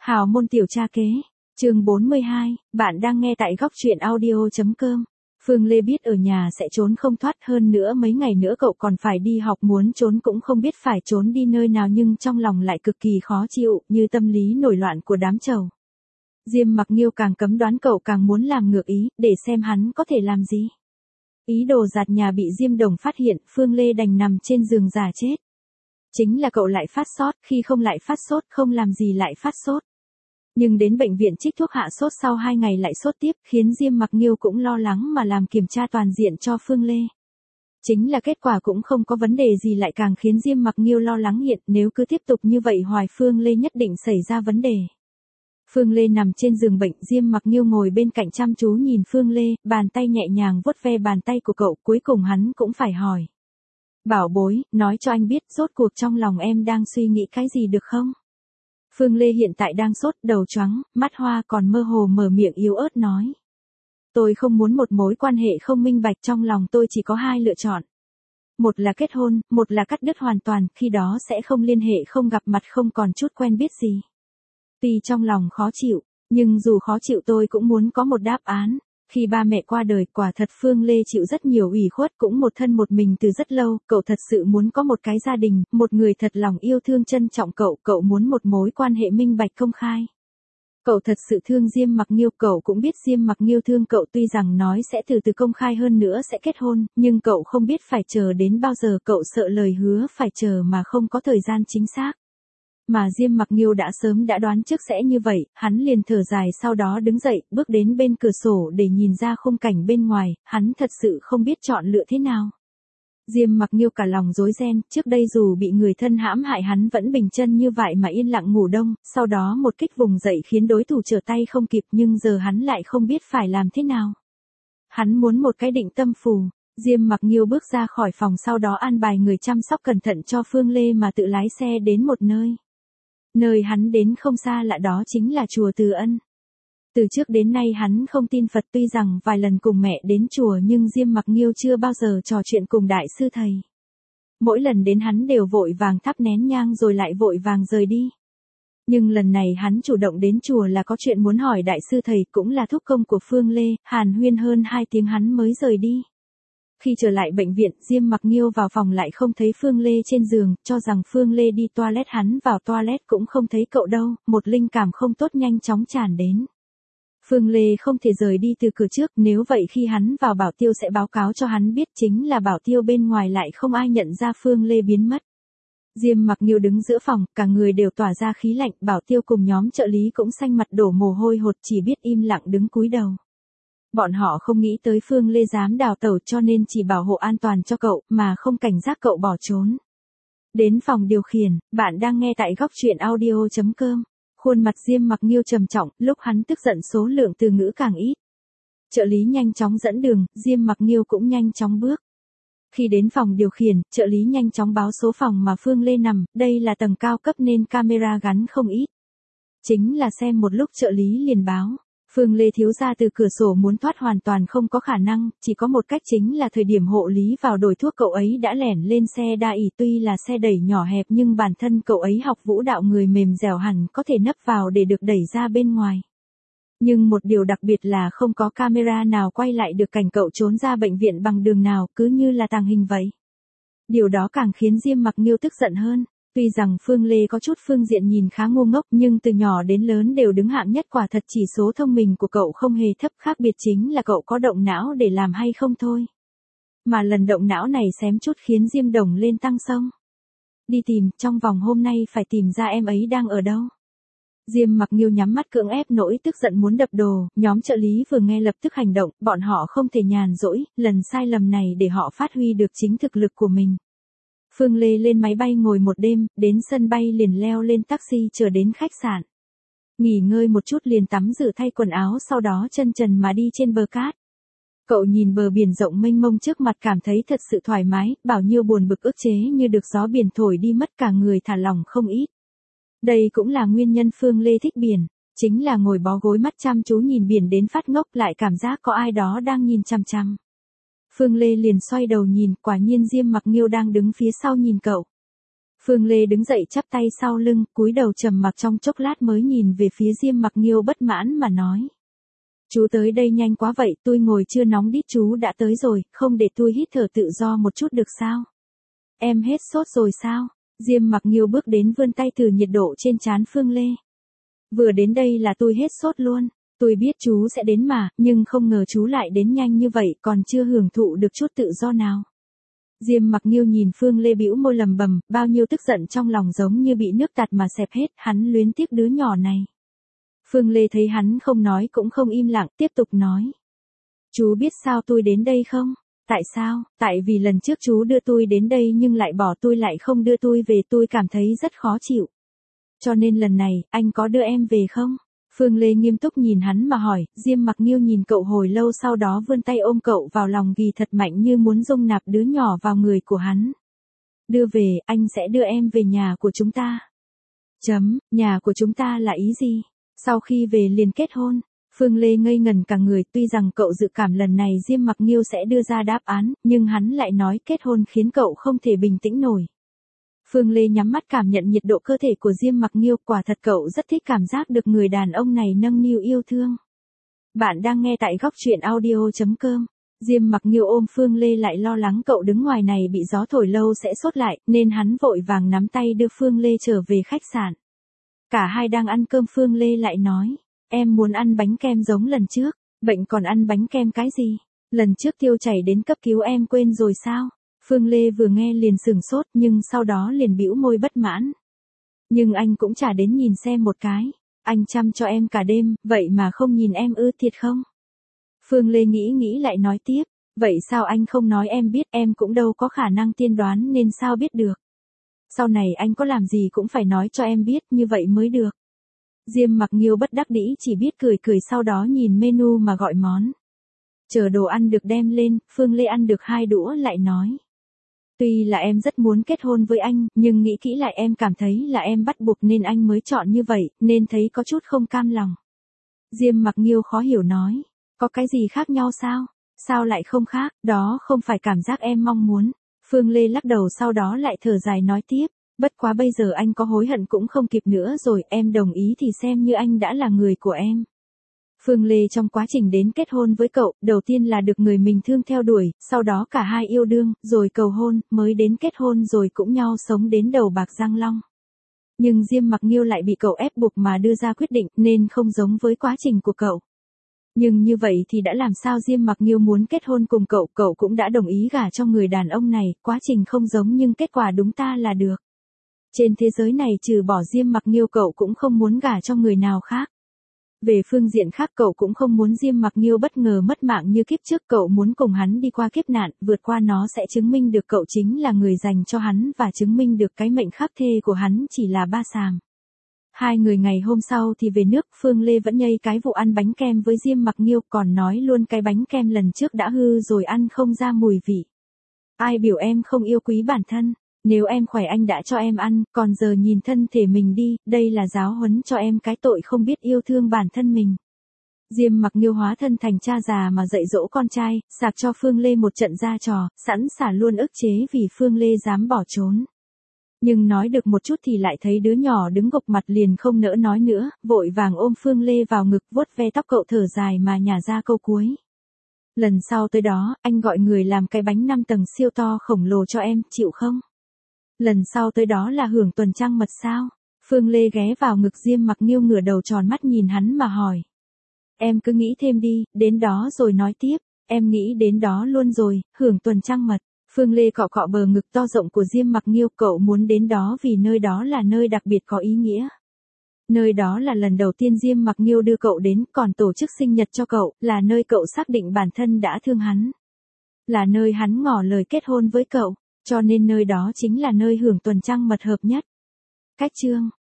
Hào môn tiểu cha kế, chương 42, bạn đang nghe tại góc truyện audio.com. Phương Lê biết ở nhà sẽ trốn không thoát, hơn nữa mấy ngày nữa cậu còn phải đi học, muốn trốn cũng không biết phải trốn đi nơi nào, nhưng trong lòng lại cực kỳ khó chịu, như tâm lý nổi loạn của đám trầu. Diêm Mặc Nghiêu càng cấm đoán cậu càng muốn làm ngược ý, để xem hắn có thể làm gì. Ý đồ giạt nhà bị Diêm Đồng phát hiện, Phương Lê đành nằm trên giường giả chết. Chính là cậu lại phát sốt, khi không lại phát sốt, không làm gì lại phát sốt. Nhưng đến bệnh viện trích thuốc hạ sốt, sau 2 ngày lại sốt tiếp, khiến Diêm Mặc Nghiêu cũng lo lắng mà làm kiểm tra toàn diện cho Phương Lê. Chính là kết quả cũng không có vấn đề gì, lại càng khiến Diêm Mặc Nghiêu lo lắng hiện, nếu cứ tiếp tục như vậy hoài Phương Lê nhất định xảy ra vấn đề. Phương Lê nằm trên giường bệnh, Diêm Mặc Nghiêu ngồi bên cạnh chăm chú nhìn Phương Lê, bàn tay nhẹ nhàng vuốt ve bàn tay của cậu, cuối cùng hắn cũng phải hỏi. Bảo bối, nói cho anh biết rốt cuộc trong lòng em đang suy nghĩ cái gì được không? Phương Lê hiện tại đang sốt, đầu choáng, mắt hoa, còn mơ hồ mở miệng yếu ớt nói. Tôi không muốn một mối quan hệ không minh bạch, trong lòng tôi chỉ có 2 lựa chọn. Một là kết hôn, một là cắt đứt hoàn toàn, khi đó sẽ không liên hệ, không gặp mặt, không còn chút quen biết gì. Tuy trong lòng khó chịu, nhưng dù khó chịu tôi cũng muốn có một đáp án. Khi ba mẹ qua đời, quả thật Phương Lê chịu rất nhiều ủy khuất, cũng một thân một mình từ rất lâu, cậu thật sự muốn có một cái gia đình, một người thật lòng yêu thương trân trọng cậu, cậu muốn một mối quan hệ minh bạch công khai. Cậu thật sự thương Diêm Mặc Nghiêu, cậu cũng biết Diêm Mặc Nghiêu thương cậu, tuy rằng nói sẽ từ từ công khai, hơn nữa sẽ kết hôn, nhưng cậu không biết phải chờ đến bao giờ, cậu sợ lời hứa phải chờ mà không có thời gian chính xác. Mà Diêm Mặc Nghiêu đã sớm đã đoán trước sẽ như vậy, hắn liền thở dài, sau đó đứng dậy, bước đến bên cửa sổ để nhìn ra khung cảnh bên ngoài, hắn thật sự không biết chọn lựa thế nào. Diêm Mặc Nghiêu cả lòng rối ren, trước đây dù bị người thân hãm hại hắn vẫn bình chân như vậy mà yên lặng ngủ đông, sau đó một kích vùng dậy khiến đối thủ trở tay không kịp, nhưng giờ hắn lại không biết phải làm thế nào. Hắn muốn một cái định tâm phù. Diêm Mặc Nghiêu bước ra khỏi phòng, sau đó an bài người chăm sóc cẩn thận cho Phương Lê mà tự lái xe đến một nơi. Nơi hắn đến không xa lạ, đó chính là chùa Từ Ân. Từ trước đến nay hắn không tin Phật, tuy rằng vài lần cùng mẹ đến chùa nhưng Diêm Mặc Nghiêu chưa bao giờ trò chuyện cùng đại sư thầy. Mỗi lần đến hắn đều vội vàng thắp nén nhang rồi lại vội vàng rời đi. Nhưng lần này hắn chủ động đến chùa là có chuyện muốn hỏi đại sư thầy, cũng là thúc công của Phương Lê, hàn huyên hơn 2 tiếng hắn mới rời đi. Khi trở lại bệnh viện, Diêm Mặc Nghiêu vào phòng lại không thấy Phương Lê trên giường, cho rằng Phương Lê đi toilet, hắn vào toilet cũng không thấy cậu đâu, một linh cảm không tốt nhanh chóng tràn đến. Phương Lê không thể rời đi từ cửa trước, nếu vậy khi hắn vào Bảo Tiêu sẽ báo cáo cho hắn biết, chính là Bảo Tiêu bên ngoài lại không ai nhận ra Phương Lê biến mất. Diêm Mặc Nghiêu đứng giữa phòng, cả người đều tỏa ra khí lạnh, Bảo Tiêu cùng nhóm trợ lý cũng xanh mặt đổ mồ hôi hột, chỉ biết im lặng đứng cúi đầu. Bọn họ không nghĩ tới Phương Lê dám đào tẩu, cho nên chỉ bảo hộ an toàn cho cậu, mà không cảnh giác cậu bỏ trốn. Đến phòng điều khiển, bạn đang nghe tại góc truyện audio.com. Khuôn mặt Diêm Mặc Nghiêu trầm trọng, lúc hắn tức giận số lượng từ ngữ càng ít. Trợ lý nhanh chóng dẫn đường, Diêm Mặc Nghiêu cũng nhanh chóng bước. Khi đến phòng điều khiển, trợ lý nhanh chóng báo số phòng mà Phương Lê nằm, đây là tầng cao cấp nên camera gắn không ít. Chính là xem một lúc trợ lý liền báo. Phương Lê thiếu gia từ cửa sổ muốn thoát hoàn toàn không có khả năng, chỉ có một cách, chính là thời điểm hộ lý vào đổi thuốc cậu ấy đã lẻn lên xe đa ỷ, tuy là xe đẩy nhỏ hẹp nhưng bản thân cậu ấy học vũ đạo, người mềm dẻo hẳn có thể nấp vào để được đẩy ra bên ngoài. Nhưng một điều đặc biệt là không có camera nào quay lại được cảnh cậu trốn ra bệnh viện bằng đường nào, cứ như là tàng hình vậy. Điều đó càng khiến Diêm Mặc Nghiêu tức giận hơn. Tuy rằng Phương Lê có chút phương diện nhìn khá ngu ngốc, nhưng từ nhỏ đến lớn đều đứng hạng nhất, quả thật chỉ số thông minh của cậu không hề thấp, khác biệt chính là cậu có động não để làm hay không thôi. Mà lần động não này xém chút khiến Diêm Đồng lên tăng sông. Đi tìm, trong vòng hôm nay phải tìm ra em ấy đang ở đâu. Diêm Mặc Nghiêu nhắm mắt cưỡng ép nỗi tức giận muốn đập đồ, nhóm trợ lý vừa nghe lập tức hành động, bọn họ không thể nhàn rỗi, lần sai lầm này để họ phát huy được chính thực lực của mình. Phương Lê lên máy bay ngồi một đêm, đến sân bay liền leo lên taxi chờ đến khách sạn. Nghỉ ngơi một chút liền tắm rửa thay quần áo, sau đó chân trần mà đi trên bờ cát. Cậu nhìn bờ biển rộng mênh mông trước mặt cảm thấy thật sự thoải mái, bao nhiêu buồn bực ức chế như được gió biển thổi đi mất, cả người thả lỏng không ít. Đây cũng là nguyên nhân Phương Lê thích biển, chính là ngồi bó gối mắt chăm chú nhìn biển đến phát ngốc, lại cảm giác có ai đó đang nhìn chằm chằm. Phương Lê liền xoay đầu nhìn, quả nhiên Diêm Mặc Nghiêu đang đứng phía sau nhìn cậu. Phương Lê đứng dậy chắp tay sau lưng, cúi đầu trầm mặc trong chốc lát mới nhìn về phía Diêm Mặc Nghiêu bất mãn mà nói. Chú tới đây nhanh quá vậy, tôi ngồi chưa nóng đít chú đã tới rồi, không để tôi hít thở tự do một chút được sao? Em hết sốt rồi sao? Diêm Mặc Nghiêu bước đến vươn tay thử nhiệt độ trên trán Phương Lê. Vừa đến đây là tôi hết sốt luôn, tôi biết chú sẽ đến mà, nhưng không ngờ chú lại đến nhanh như vậy, còn chưa hưởng thụ được chút tự do nào. Diêm Mặc Nghiêu nhìn Phương Lê bĩu môi lầm bầm, bao nhiêu tức giận trong lòng giống như bị nước tạt mà xẹp hết, hắn luyến tiếc đứa nhỏ này. Phương Lê thấy hắn không nói cũng không im lặng, tiếp tục nói. Chú biết sao tôi đến đây không? Tại sao? Tại vì lần trước chú đưa tôi đến đây nhưng lại bỏ tôi lại không đưa tôi về, tôi cảm thấy rất khó chịu. Cho nên lần này, anh có đưa em về không? Phương Lê nghiêm túc nhìn hắn mà hỏi, Diêm Mặc Nghiêu nhìn cậu hồi lâu sau đó vươn tay ôm cậu vào lòng ghì thật mạnh như muốn dung nạp đứa nhỏ vào người của hắn. Đưa về, anh sẽ đưa em về nhà của chúng ta. Nhà của chúng ta là ý gì? Sau khi về liền kết hôn. Phương Lê ngây ngần cả người, tuy rằng cậu dự cảm lần này Diêm Mặc Nghiêu sẽ đưa ra đáp án, nhưng hắn lại nói kết hôn khiến cậu không thể bình tĩnh nổi. Phương Lê nhắm mắt cảm nhận nhiệt độ cơ thể của Diêm Mặc Nghiêu, quả thật cậu rất thích cảm giác được người đàn ông này nâng niu yêu thương. Bạn đang nghe tại góc truyện audio.com. Diêm Mặc Nghiêu ôm Phương Lê lại lo lắng cậu đứng ngoài này bị gió thổi lâu sẽ sốt lại, nên hắn vội vàng nắm tay đưa Phương Lê trở về khách sạn. Cả hai đang ăn cơm Phương Lê lại nói, em muốn ăn bánh kem giống lần trước, bệnh còn ăn bánh kem cái gì? Lần trước Tiêu chảy đến cấp cứu em quên rồi sao? Phương Lê vừa nghe liền sửng sốt nhưng sau đó liền bĩu môi bất mãn. Nhưng anh cũng chả đến nhìn xem một cái, anh chăm cho em cả đêm, vậy mà không nhìn em ư, thiệt không? Phương Lê nghĩ lại nói tiếp, vậy sao anh không nói em biết, em cũng đâu có khả năng tiên đoán nên sao biết được. Sau này anh có làm gì cũng phải nói cho em biết, như vậy mới được. Diêm Mặc Nghiêu bất đắc dĩ chỉ biết cười cười sau đó nhìn menu mà gọi món. Chờ đồ ăn được đem lên, Phương Lê ăn được 2 đũa lại nói. Tuy là em rất muốn kết hôn với anh, nhưng nghĩ kỹ lại em cảm thấy là em bắt buộc nên anh mới chọn như vậy, nên thấy có chút không cam lòng. Diêm Mặc Nghiêu khó hiểu nói, có cái gì khác nhau sao? Sao lại không khác, đó không phải cảm giác em mong muốn. Phương Lê lắc đầu sau đó lại thở dài nói tiếp, bất quá bây giờ anh có hối hận cũng không kịp nữa rồi, em đồng ý thì xem như anh đã là người của em. Phương Lê trong quá trình đến kết hôn với cậu, đầu tiên là được người mình thương theo đuổi, sau đó cả hai yêu đương, rồi cầu hôn, mới đến kết hôn rồi cũng nhau sống đến đầu bạc răng long. Nhưng Diêm Mặc Nghiêu lại bị cậu ép buộc mà đưa ra quyết định nên không giống với quá trình của cậu. Nhưng như vậy thì đã làm sao Diêm Mặc Nghiêu muốn kết hôn cùng cậu, cậu cũng đã đồng ý gả cho người đàn ông này, quá trình không giống nhưng kết quả đúng ta là được. Trên thế giới này trừ bỏ Diêm Mặc Nghiêu cậu cũng không muốn gả cho người nào khác. Về phương diện khác cậu cũng không muốn Diêm Mặc Nghiêu bất ngờ mất mạng như kiếp trước, cậu muốn cùng hắn đi qua kiếp nạn, vượt qua nó sẽ chứng minh được cậu chính là người dành cho hắn và chứng minh được cái mệnh khắc thê của hắn chỉ là ba sàm. Hai người ngày hôm sau thì về nước, Phương Lê vẫn nhây cái vụ ăn bánh kem với Diêm Mặc Nghiêu, còn nói luôn cái bánh kem lần trước đã hư rồi ăn không ra mùi vị. Ai biểu em không yêu quý bản thân, nếu em khỏe anh đã cho em ăn, còn giờ nhìn thân thể mình đi, đây là giáo huấn cho em cái tội không biết yêu thương bản thân mình. Diêm Mặc Nghiêu hóa thân thành cha già mà dạy dỗ con trai, sạc cho Phương Lê một trận ra trò, sẵn sả luôn ức chế vì Phương Lê dám bỏ trốn. Nhưng nói được một chút thì lại thấy đứa nhỏ đứng gục mặt liền không nỡ nói nữa, vội vàng ôm Phương Lê vào ngực vuốt ve tóc cậu thở dài mà nhả ra câu cuối. Lần sau tới đó, anh gọi người làm cái bánh 5 tầng siêu to khổng lồ cho em, chịu không? Lần sau tới đó là hưởng tuần trăng mật sao? Phương Lê ghé vào ngực Diêm Mặc Nghiêu ngửa đầu tròn mắt nhìn hắn mà hỏi. Em cứ nghĩ thêm đi, đến đó rồi nói tiếp, em nghĩ đến đó luôn rồi, hưởng tuần trăng mật. Phương Lê cọ cọ bờ ngực to rộng của Diêm Mặc Nghiêu, cậu muốn đến đó vì nơi đó là nơi đặc biệt có ý nghĩa. Nơi đó là lần đầu tiên Diêm Mặc Nghiêu đưa cậu đến, còn tổ chức sinh nhật cho cậu, là nơi cậu xác định bản thân đã thương hắn. Là nơi hắn ngỏ lời kết hôn với cậu, cho nên nơi đó chính là nơi hưởng tuần trăng mật hợp nhất. Cách chương